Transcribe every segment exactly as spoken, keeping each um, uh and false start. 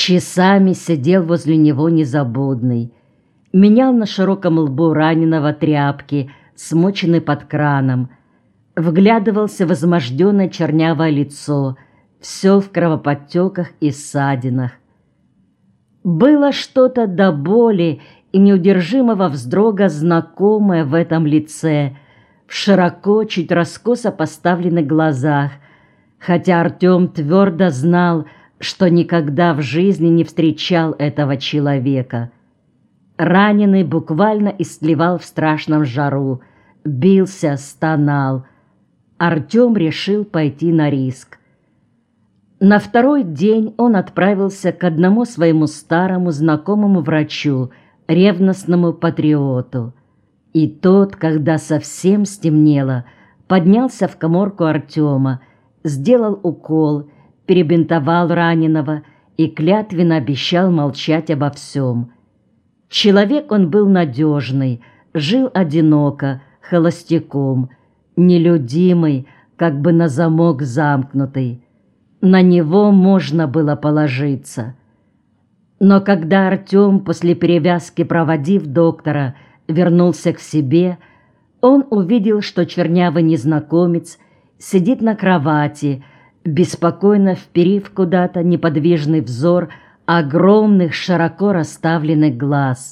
Часами сидел возле него незабудный, менял на широком лбу раненого тряпки, смоченный под краном, вглядывался в изможденное чернявое лицо, все в кровоподтеках и ссадинах. Было что-то до боли и неудержимого вздрога знакомое в этом лице, в широко, чуть раскосо поставленных глазах, хотя Артем твердо знал, что никогда в жизни не встречал этого человека. Раненый буквально истлевал в страшном жару, бился, стонал. Артем решил пойти на риск. На второй день он отправился к одному своему старому знакомому врачу, ревностному патриоту. И тот, когда совсем стемнело, поднялся в каморку Артема, сделал укол, перебинтовал раненого и клятвенно обещал молчать обо всем. Человек он был надежный, жил одиноко, холостяком, нелюдимый, как бы на замок замкнутый. На него можно было положиться. Но когда Артем, после перевязки проводив доктора, вернулся к себе, он увидел, что чернявый незнакомец сидит на кровати, беспокойно вперив куда-то неподвижный взор огромных широко расставленных глаз.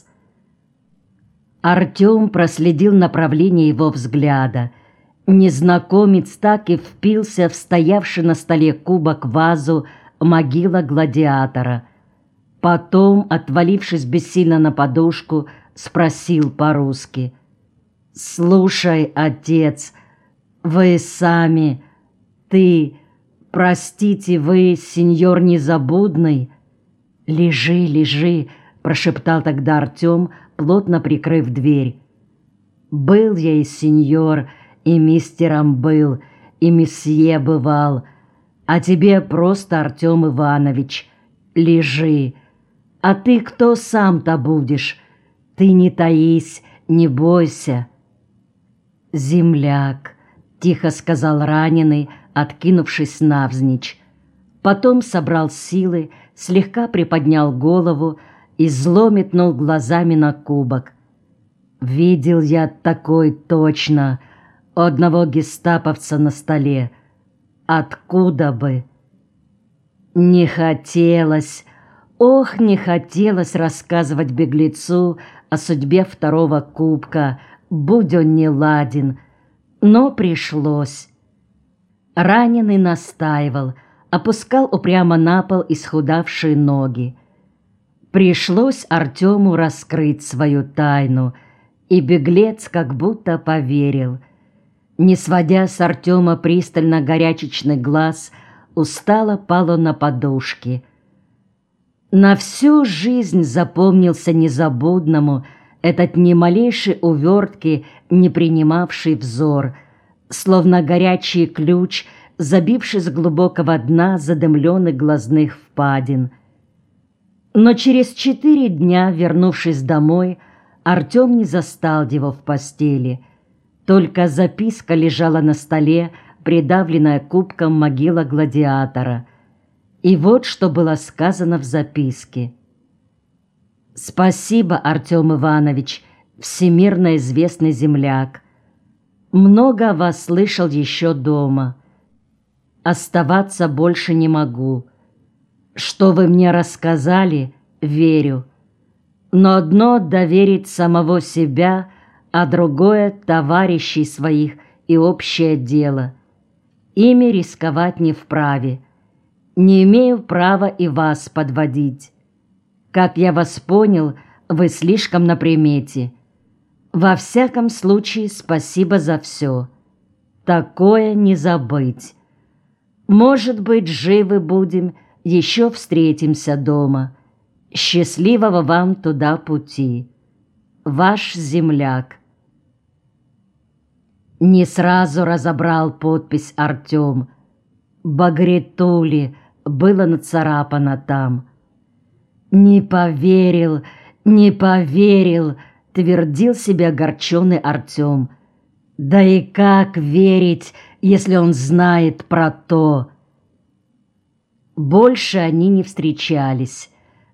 Артем проследил направление его взгляда. Незнакомец так и впился в стоявший на столе кубок вазу могила гладиатора. Потом, отвалившись бессильно на подушку, спросил по-русски: «Слушай, отец, вы сами, ты, простите, вы, сеньор Незабудный?» «Лежи, лежи», — прошептал тогда Артем, плотно прикрыв дверь. «Был я и сеньор, и мистером был, и месье бывал, а тебе просто Артем Иванович. Лежи. А ты кто сам-то будешь? Ты не таись, не бойся». «Земляк», — тихо сказал раненый, откинувшись навзничь. Потом собрал силы, слегка приподнял голову и зло метнул глазами на кубок. «Видел я такой точно, у одного гестаповца на столе. Откуда бы?» Не хотелось, ох, не хотелось рассказывать беглецу о судьбе второго кубка, будь он не ладен, но пришлось. Раненый настаивал, опускал упрямо на пол исхудавшие ноги. Пришлось Артему раскрыть свою тайну, и беглец как будто поверил. Не сводя с Артема пристально горячечный глаз, устало пал он на подушки. На всю жизнь запомнился Незабудному этот ни малейшей увертки не принимавший взор, словно горячий ключ, забивший с глубокого дна задымленных глазных впадин. Но через четыре дня, вернувшись домой, Артем не застал его в постели. Только записка лежала на столе, придавленная кубком могила гладиатора. И вот что было сказано в записке. «Спасибо, Артем Иванович, всемирно известный земляк. Много о вас слышал еще дома. Оставаться больше не могу. Что вы мне рассказали, верю. Но одно доверить самого себя, а другое товарищей своих и общее дело. Ими рисковать не вправе. Не имею права и вас подводить. Как я вас понял, вы слишком на примете. Во всяком случае, спасибо за все. Такое не забыть. Может быть, живы будем, еще встретимся дома. Счастливого вам туда пути. Ваш земляк». Не сразу разобрал подпись Артем. «Багритули» было нацарапано там. «Не поверил, не поверил», — твердил себе огорченный Артем. «Да и как верить, если он знает про то?» Больше они не встречались.